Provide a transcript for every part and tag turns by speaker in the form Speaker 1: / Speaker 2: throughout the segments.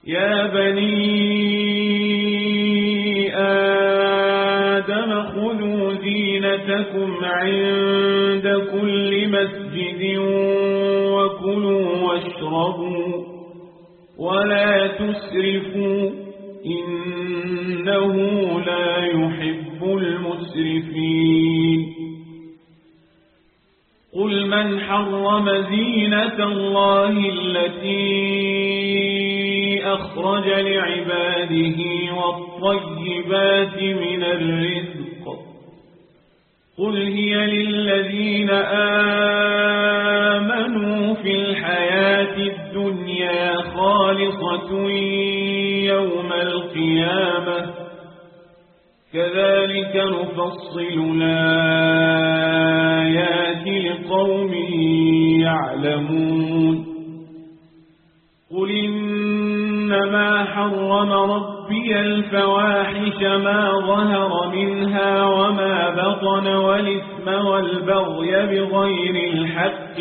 Speaker 1: يا بني آدم خذوا زينتكم عند كل مسجد وكلوا واشربوا ولا تسرفوا إنه لا يحب المسرفين قل من حرم زينة الله التي أخرج لعباده والطيبات من الرزق قل هي للذين آمنوا في الحياة الدنيا خالصة يوم القيامة كذلك نفصل الآيات لقوم يعلمون قل إنما حرم ربي الفواحش ما ظهر منها وما بطن والإثم والبغي بغير الحق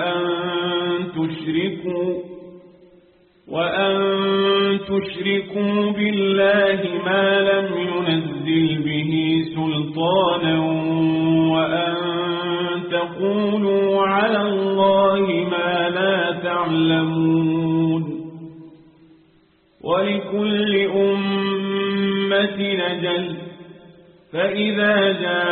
Speaker 1: وأن تشركوا بالله ما لم ينزل به سلطانا وأن تقولوا على الله ما لا تعلمون ولكل أمة أجل فإذا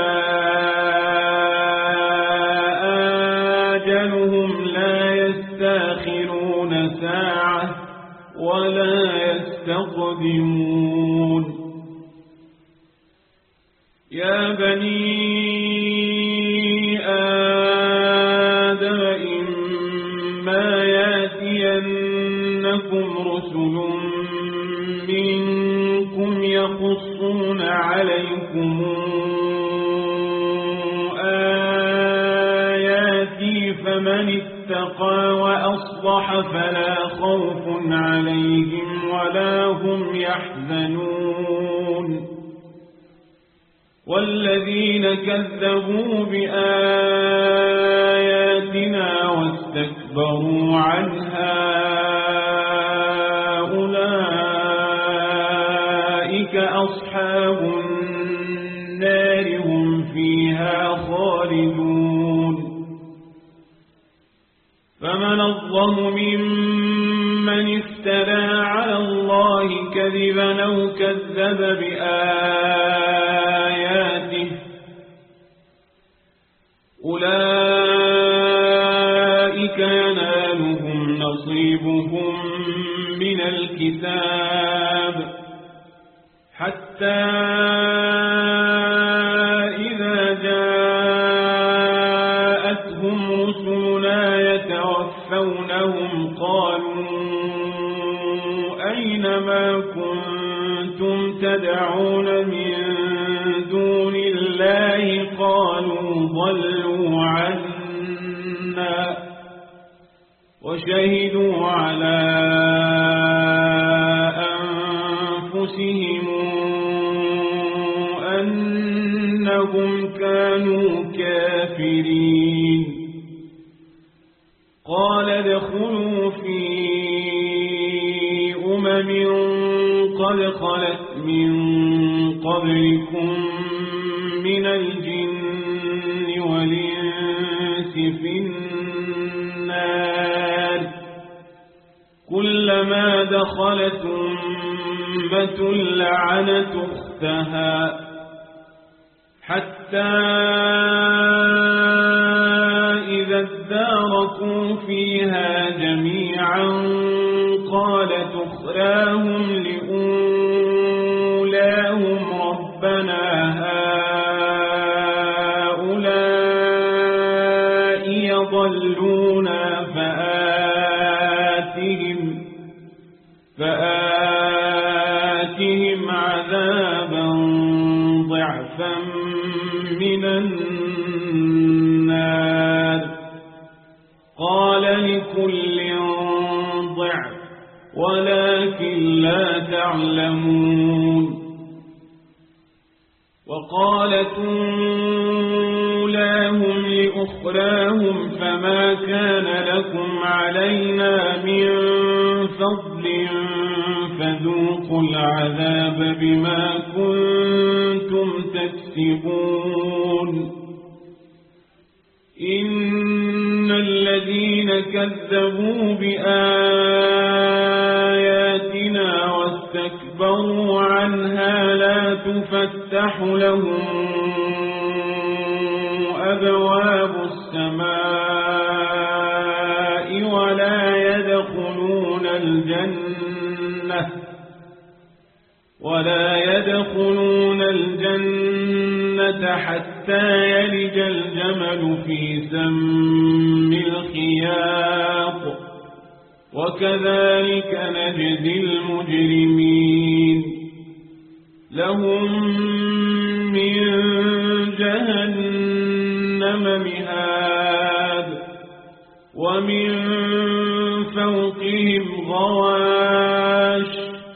Speaker 1: جاء أجلهم لا يستأخرون ساعة ولا يستقدمون يا بني آدم إما يأتينكم رسل منكم يقصون عليكم آياتي فمن اتقى وأصلح فلا خوف عليهم ولا هم يحزنون والذين كذبوا بآياتنا واستكبروا عنها أولئك أصحاب النار هم فيها خالدون فمن الظلم ممن افترى على الله كذبا أو كذب بآياته أولئك ينالهم نصيبهم من الكتاب حتى إذا جاءتهم رسلنا يتوفونهم قالوا أين ما كنتم تدعون من دون الله قالوا ضلوا عنا وشهدوا على أنفسهم أنهم كانوا كافرين قال ادخلوا في قد خلت من قبلكم من الجن والإنس في النار كلما دخلت أمة لعنت أختها حتى إذا اداركوا فيها جميعا قالت أخراهم لأولاهم ربنا هؤلاء يضلونا فآتهم عذابا ضعفا من النار قال لكل ضعف ولكن لا تعلمون وقالت أولاهم لأخراهم فما كان لكم علينا من فضل فذوقوا العذاب بما كنتم تكسبون إن الذين كذبوا بآياتنا واستكبروا عنها لا تفتح لهم أبواب السماء ولا يدخلون الجنة حتى يلج الجمل في سم الخياط وكذلك نجزي المجرمين لهم من جهنم مهاد ومن فوقهم غواش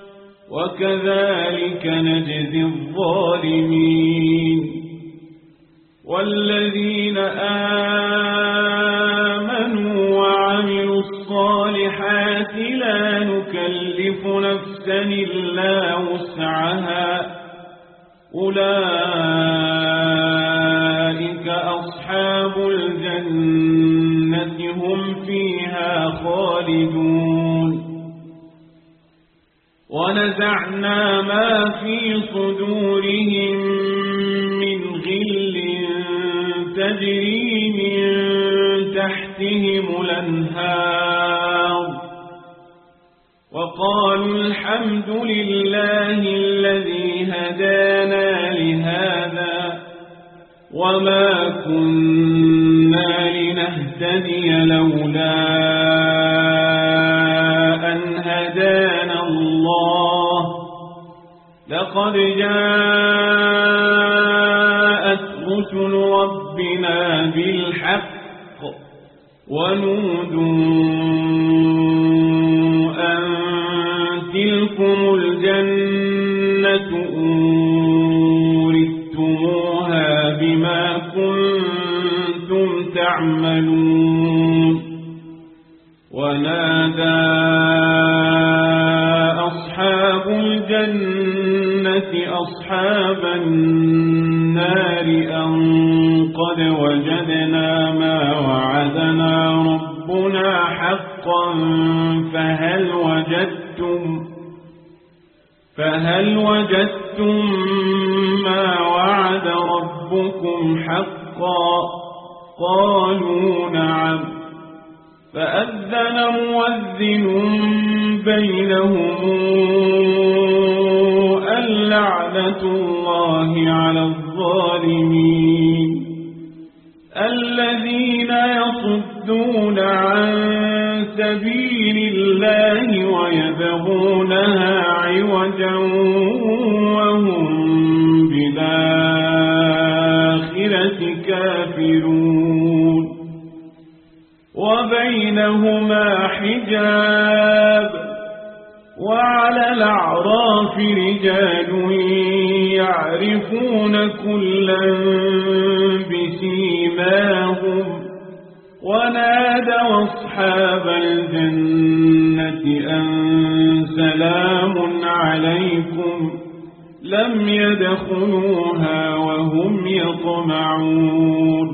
Speaker 1: وكذلك نجزي الظالمين والذين آمنوا وعملوا الصالحات لا نكلف نفسا إلا وسعها أولئك أصحاب الجنة هم فيها خالدون ونزعنا ما في صدورهم من غل تجري من تحتهم الأنهار وقالوا الحمد لله الذي هدانا لهذا وما كنا لنهتدي لولا أن هدانا الله لقد جاءت رسل ربنا بالحق ونودوا أن تلكم الجنة أورثتموها بما كنتم تعملون ونادى أصحاب الجنة أصحاب النار أن قد وجدنا ما وعدنا ربنا حقا فهل وجدتم ما وعد ربكم حقا قالوا نعم فأذن مؤذن بينهم اللعنة الله على الظالمين الذين يصدون عن سبيل الله ويبغونها عوجا وهم بالآخرة كافرون وبينهما حجاب وعلى الأعراف رجال يعرفون كلا بسيماهم ونادوا أصحاب الجنة أن سلام عليكم لم يدخلوها وهم يطمعون